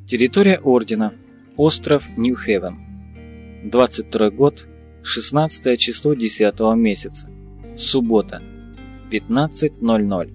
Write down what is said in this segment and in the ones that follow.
Территория Ордена. Остров Нью-Хевен. 22 год, 16 число 10 месяца. Суббота. 15:00.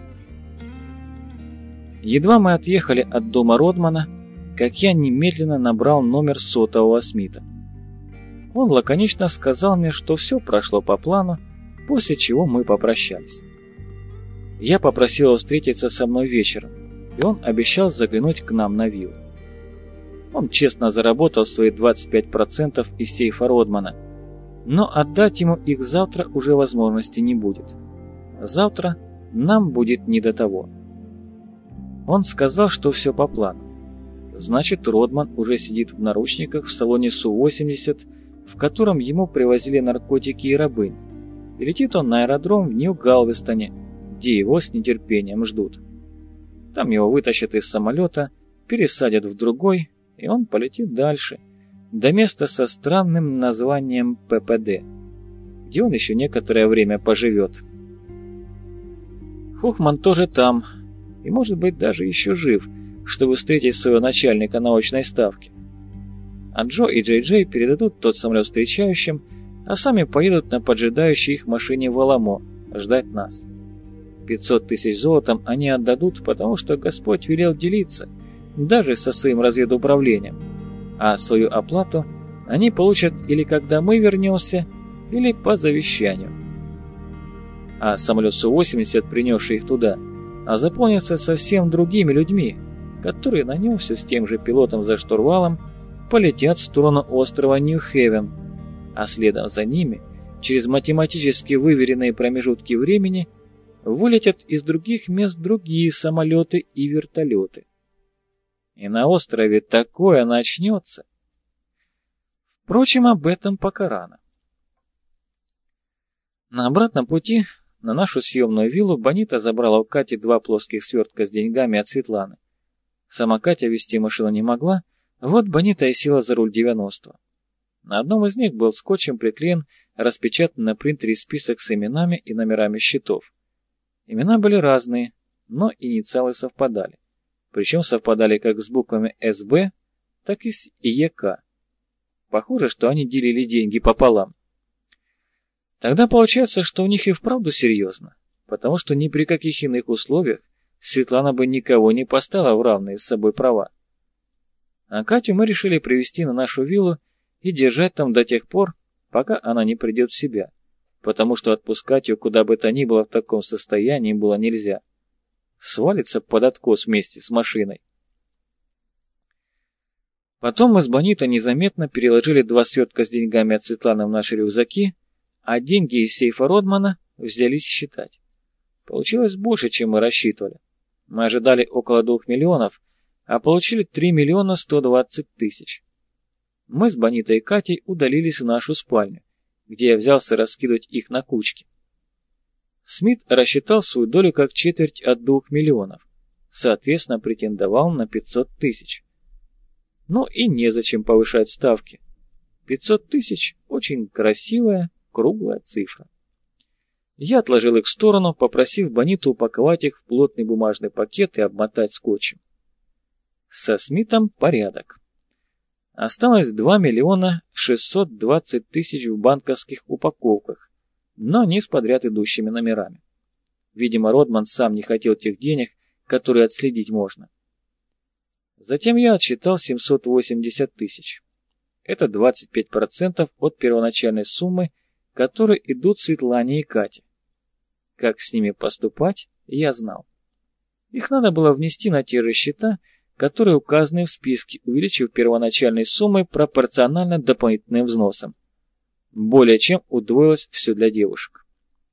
Едва мы отъехали от дома Родмана, как я немедленно набрал номер сотового Смита. Он лаконично сказал мне, что все прошло по плану, после чего мы попрощались. Я попросил его встретиться со мной вечером, и он обещал заглянуть к нам на виллу. Он честно заработал свои 25% из сейфа Родмана, но отдать ему их завтра уже возможности не будет. Завтра нам будет не до того. Он сказал, что все по плану. Значит, Родман уже сидит в наручниках в салоне Су-80, в котором ему привозили наркотики и рабынь, и летит он на аэродром в Нью-Галвестоне, где его с нетерпением ждут. Там его вытащат из самолета, пересадят в другой, и он полетит дальше, до места со странным названием ППД, где он еще некоторое время поживет. Хохман тоже там, и может быть даже еще жив, чтобы встретить своего начальника на очной ставке. А Джо и Джей Джей передадут тот самолет встречающим, а сами поедут на поджидающей их машине в Аламо ждать нас. 500 тысяч золотом они отдадут, потому что Господь велел делиться, даже со своим разведуправлением, а свою оплату они получат или когда мы вернемся, или по завещанию. А самолет Су-80, принесший их туда, заполнится совсем другими людьми, которые на нем все с тем же пилотом за штурвалом полетят в сторону острова Нью-Хевен, а следом за ними, через математически выверенные промежутки времени, вылетят из других мест другие самолеты и вертолеты. И на острове такое начнется. Впрочем, об этом пока рано. На обратном пути на нашу съемную виллу Бонита забрала у Кати 2 плоских свертка с деньгами от Светланы. Сама Катя вести машину не могла, вот Бонита и села за руль 90-го. На одном из них был скотчем приклеен распечатанный на принтере список с именами и номерами счетов. Имена были разные, но инициалы совпадали. Причем совпадали как с буквами СБ, так и с ЕК. Похоже, что они делили деньги пополам. Тогда получается, что у них и вправду серьезно, потому что ни при каких иных условиях Светлана бы никого не поставила в равные с собой права. А Катю мы решили привезти на нашу виллу и держать там до тех пор, пока она не придет в себя, потому что отпускать ее куда бы то ни было в таком состоянии было нельзя. Свалится под откос вместе с машиной. Потом мы с Бонитой незаметно переложили 2 свертка с деньгами от Светланы в наши рюкзаки, а деньги из сейфа Родмана взялись считать. Получилось больше, чем мы рассчитывали. Мы ожидали около 2 миллионов, а получили 3 миллиона 120 тысяч. Мы с Бонитой и Катей удалились в нашу спальню, где я взялся раскидывать их на кучки. Смит рассчитал свою долю как четверть от 2 миллионов, соответственно претендовал на 500 тысяч. Ну и незачем повышать ставки. 500 тысяч – очень красивая, круглая цифра. Я отложил их в сторону, попросив Бониту упаковать их в плотный бумажный пакет и обмотать скотчем. Со Смитом порядок. Осталось 2 миллиона 620 тысяч в банковских упаковках, но не с подряд идущими номерами. Видимо, Родман сам не хотел тех денег, которые отследить можно. Затем я отсчитал 780 тысяч. Это 25% от первоначальной суммы, которые идут Светлане и Кате. Как с ними поступать, я знал. Их надо было внести на те же счета, которые указаны в списке, увеличив первоначальной суммой пропорционально дополнительным взносам. Более чем удвоилось все для девушек.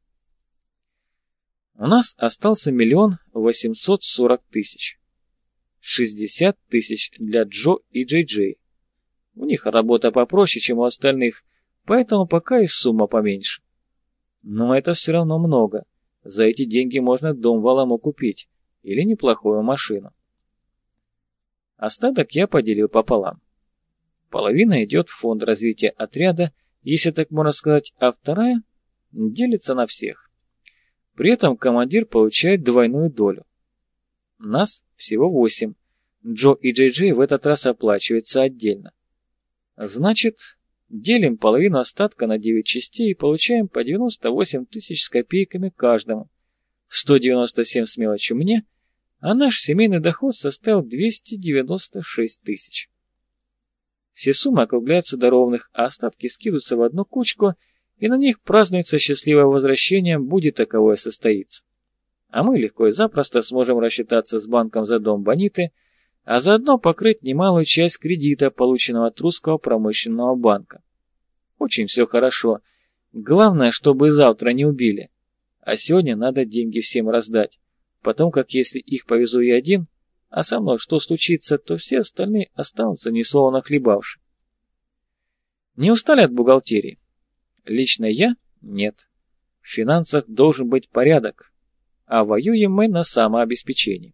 У нас остался 1 840 000. 60 тысяч для Джо и Джей Джей. У них работа попроще, чем у остальных, поэтому пока и сумма поменьше. Но это все равно много. За эти деньги можно дом в Аламо купить или неплохую машину. Остаток я поделил пополам. Половина идет в фонд развития отряда, если так можно сказать, а вторая делится на всех. При этом командир получает двойную долю. Нас всего 8, Джо и Джей Джей в этот раз оплачивается отдельно. Значит, делим половину остатка на 9 частей и получаем по 98 тысяч с копейками каждому. 197 с мелочью мне, а наш семейный доход составил 296 тысяч. Все суммы округляются до ровных, а остатки скидываются в одну кучку, и на них празднуется счастливое возвращение, будет таковое состоится. А мы легко и запросто сможем рассчитаться с банком за дом Бониты, а заодно покрыть немалую часть кредита, полученного от Русского промышленного банка. Очень все хорошо. Главное, чтобы завтра не убили. А сегодня надо деньги всем раздать, потому как если их повезу я один, а со мной что случится, то все остальные останутся несловно хлебавши. Не устали от бухгалтерии? Лично я? Нет. В финансах должен быть порядок, а воюем мы на самообеспечении.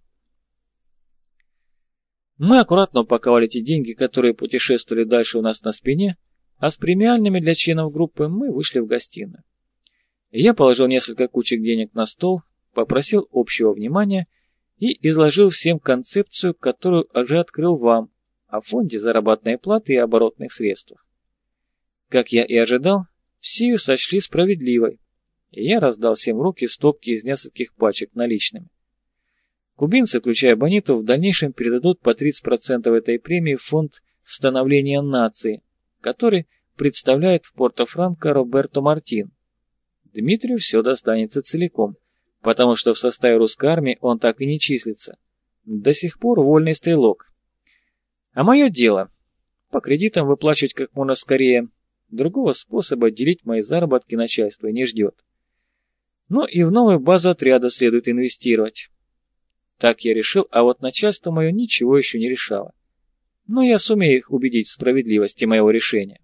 Мы аккуратно упаковали те деньги, которые путешествовали дальше у нас на спине, а с премиальными для членов группы мы вышли в гостиную. Я положил несколько кучек денег на стол, попросил общего внимания и изложил всем концепцию, которую уже открыл вам, о фонде заработной платы и оборотных средствах. Как я и ожидал, все ее сочли справедливой, и я раздал всем в руки стопки из нескольких пачек наличными. Кубинцы, включая Бониту, в дальнейшем передадут по 30% этой премии в фонд становления нации, который представляет в Порто-Франко Роберто Мартин. Дмитрию все достанется целиком, потому что в составе русской армии он так и не числится. До сих пор вольный стрелок. А мое дело – по кредитам выплачивать как можно скорее. Другого способа делить мои заработки начальство не ждет. Ну и в новую базу отряда следует инвестировать. Так я решил, а вот начальство мое ничего еще не решало. Но я сумею их убедить в справедливости моего решения.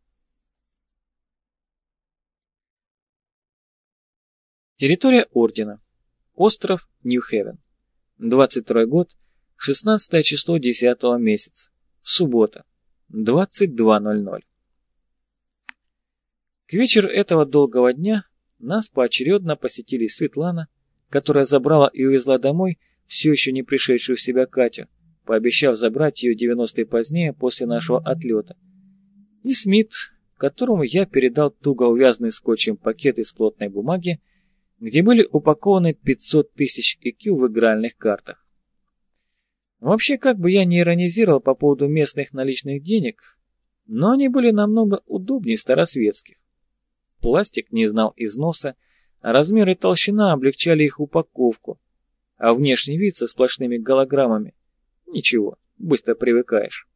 Территория Ордена. Остров Нью-Хевен. 22 год, 16 число 10 месяца. Суббота. 22:00. К вечеру этого долгого дня нас поочередно посетили Светлана, которая забрала и увезла домой все еще не пришедшую в себя Катю, пообещав забрать ее 90-й позднее после нашего отлета, и Смит, которому я передал туго увязанный скотчем пакет из плотной бумаги, где были упакованы 500 тысяч IQ в игральных картах. Вообще, как бы я ни иронизировал по поводу местных наличных денег, но они были намного удобнее старосветских. Пластик не знал износа, а размер и толщина облегчали их упаковку, а внешний вид со сплошными голограммами — ничего, быстро привыкаешь.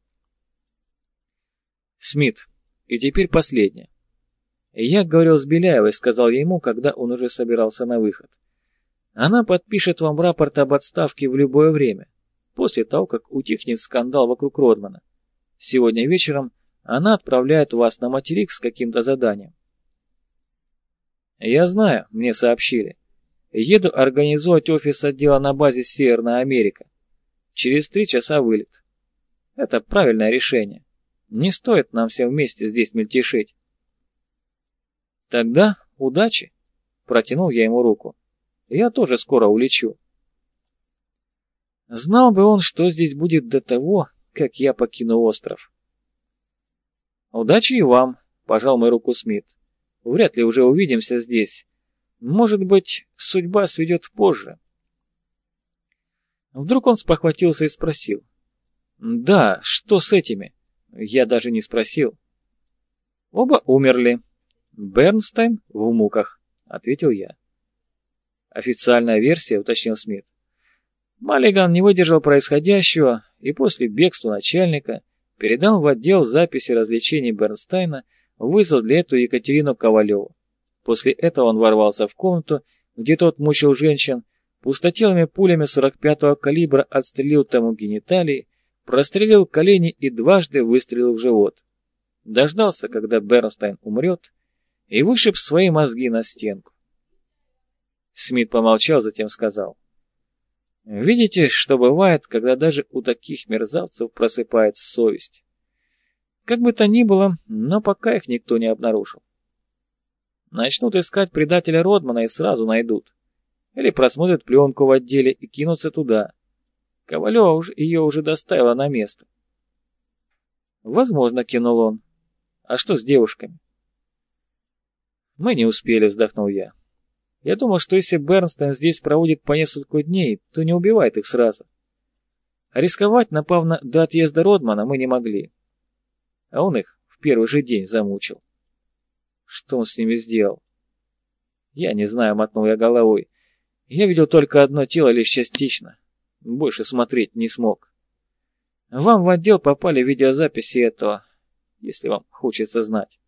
Смит, и теперь последнее. Я говорил с Беляевой, сказал я ему, когда он уже собирался на выход. Она подпишет вам рапорт об отставке в любое время, после того, как утихнет скандал вокруг Родмана. Сегодня вечером она отправляет вас на материк с каким-то заданием. Я знаю, мне сообщили. Еду организовать офис отдела на базе Северная Америка. Через 3 часа вылет. Это правильное решение. Не стоит нам всем вместе здесь мельтешить. Тогда удачи. Протянул я ему руку. Я тоже скоро улечу. Знал бы он, что здесь будет до того, как я покину остров. Удачи и вам, пожал мою руку Смит. Вряд ли уже увидимся здесь. Может быть, судьба сведет позже. Вдруг он спохватился и спросил. Да, что с этими? Я даже не спросил. Оба умерли. Бернстайн в муках, ответил я. Официальная версия, уточнил Смит. Маллиган не выдержал происходящего и после бегства начальника передал в отдел записи развлечений Бернстайна, вызвал для этого Екатерину Ковалеву. После этого он ворвался в комнату, где тот мучил женщин, пустотелыми пулями 45-го калибра отстрелил тому гениталии, прострелил колени и дважды выстрелил в живот. Дождался, когда Бернстайн умрет, и вышиб свои мозги на стенку. Смит помолчал, затем сказал. Видите, что бывает, когда даже у таких мерзавцев просыпается совесть. Как бы то ни было, но пока их никто не обнаружил. Начнут искать предателя Родмана и сразу найдут. Или просмотрят пленку в отделе и кинутся туда. Ковалева ее уже доставила на место. Возможно, кинул он. А что с девушками? Мы не успели, вздохнул я. Я думал, что если Бернстайн здесь проводит по несколько дней, то не убивает их сразу. А рисковать, напав до отъезда Родмана, мы не могли. А он их в первый же день замучил. Что он с ними сделал? Я не знаю, мотнул я головой. Я видел только одно тело лишь частично. Больше смотреть не смог. Вам в отдел попали видеозаписи этого, если вам хочется знать.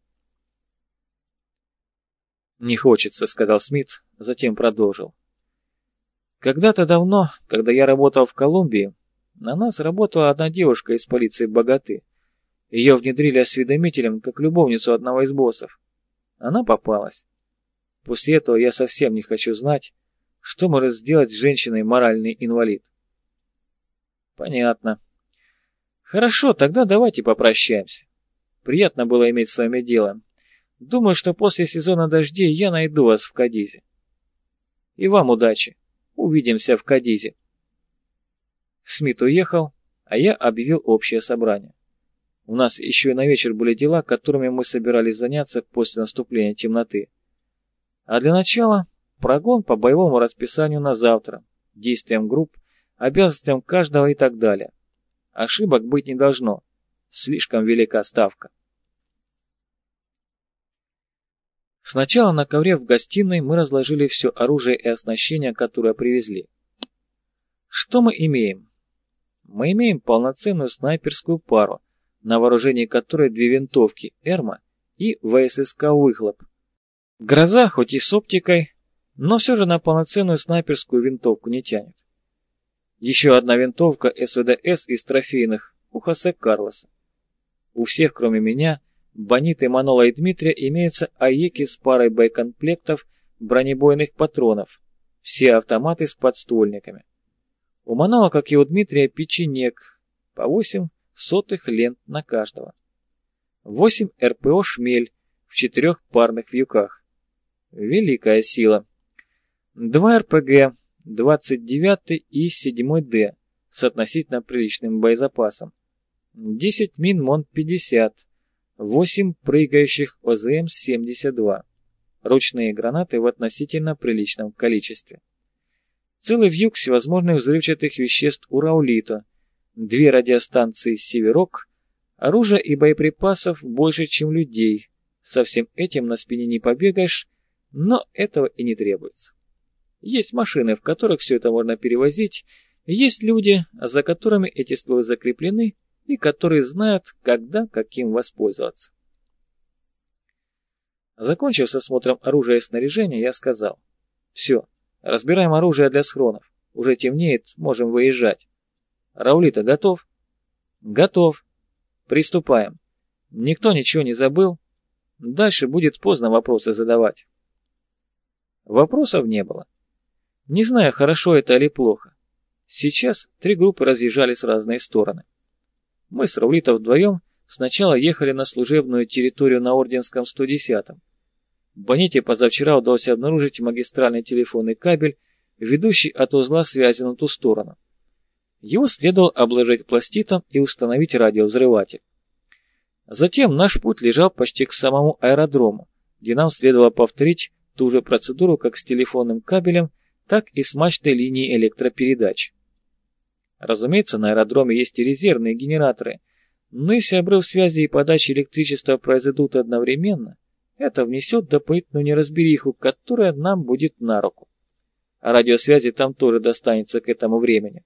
«Не хочется», — сказал Смит, затем продолжил. «Когда-то давно, когда я работал в Колумбии, на нас работала одна девушка из полиции Боготы. Ее внедрили осведомителем, как любовницу одного из боссов. Она попалась. После этого я совсем не хочу знать, что может сделать с женщиной моральный инвалид». «Понятно. Хорошо, тогда давайте попрощаемся. Приятно было иметь с вами дело. Думаю, что после сезона дождей я найду вас в Кадизе. И вам удачи. Увидимся в Кадизе». Смит уехал, а я объявил общее собрание. У нас еще и на вечер были дела, которыми мы собирались заняться после наступления темноты. А для начала прогон по боевому расписанию на завтра, действиям групп, обязанностям каждого и так далее. Ошибок быть не должно. Слишком велика ставка. Сначала на ковре в гостиной мы разложили все оружие и оснащение, которое привезли. Что мы имеем? Мы имеем полноценную снайперскую пару, на вооружении которой 2 винтовки «Эрма» и ВССК «Выхлоп». «Гроза» хоть и с оптикой, но все же на полноценную снайперскую винтовку не тянет. Еще одна винтовка СВДС из трофейных у Хосе Карлоса. У всех, кроме меня, Бониты, Манола и Дмитрия, имеются АЕКи с парой боекомплектов бронебойных патронов, все автоматы с подствольниками. У Манола, как и у Дмитрия, печенек, по 8 сотых лент на каждого. 8 РПО «Шмель» в 4 парных вьюках. Великая сила. 2 РПГ, 29 и 7Д с относительно приличным боезапасом. 10 мин МОН-50, 8 прыгающих ОЗМ-72, ручные гранаты в относительно приличном количестве. Целый вьюг всевозможных взрывчатых веществ у Раулито, 2 радиостанции «Северок», оружия и боеприпасов больше, чем людей. Со всем этим на спине не побегаешь, но этого и не требуется. Есть машины, в которых все это можно перевозить, есть люди, за которыми эти стволы закреплены, и которые знают, когда каким воспользоваться. Закончив с осмотром оружия и снаряжения, я сказал: «Все, разбираем оружие для схронов. Уже темнеет, можем выезжать. Раулито готов?» «Готов. Приступаем. Никто ничего не забыл? Дальше будет поздно вопросы задавать». Вопросов не было. Не знаю, хорошо это или плохо. Сейчас 3 группы разъезжались в разные стороны. Мы с Раулито вдвоем сначала ехали на служебную территорию на Орденском 110-м. Боните позавчера удалось обнаружить магистральный телефонный кабель, ведущий от узла связи на ту сторону. Его следовало обложить пластитом и установить радиовзрыватель. Затем наш путь лежал почти к самому аэродрому, где нам следовало повторить ту же процедуру как с телефонным кабелем, так и с мачтой линии электропередач. Разумеется, на аэродроме есть и резервные генераторы, но если обрыв связи и подачи электричества произойдут одновременно, это внесет дополнительную неразбериху, которая нам будет на руку. А радиосвязи там тоже достанется к этому времени.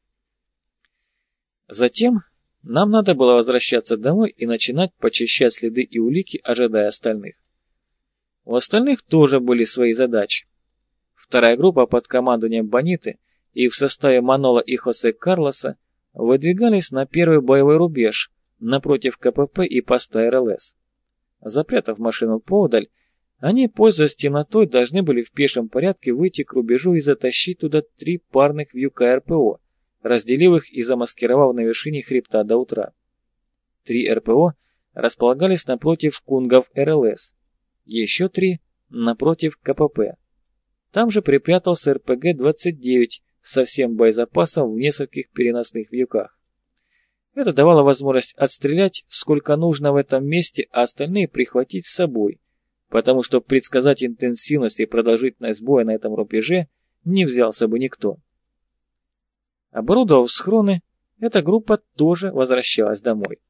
Затем нам надо было возвращаться домой и начинать почищать следы и улики, ожидая остальных. У остальных тоже были свои задачи. Вторая группа под командованием Бониты и в составе Манола и Хосе Карлоса выдвигались на первый боевой рубеж напротив КПП и поста РЛС. Запрятав машину поодаль, они, пользуясь темнотой, должны были в пешем порядке выйти к рубежу и затащить туда 3 парных вьюка РПО, разделив их и замаскировав на вершине хребта до утра. 3 РПО располагались напротив кунгов РЛС, еще 3 напротив КПП. Там же припрятался РПГ-29 со всем боезапасом в нескольких переносных вьюках. Это давало возможность отстрелять сколько нужно в этом месте, а остальные прихватить с собой, потому что предсказать интенсивность и продолжительность боя на этом рубеже не взялся бы никто. Оборудовав схроны, эта группа тоже возвращалась домой.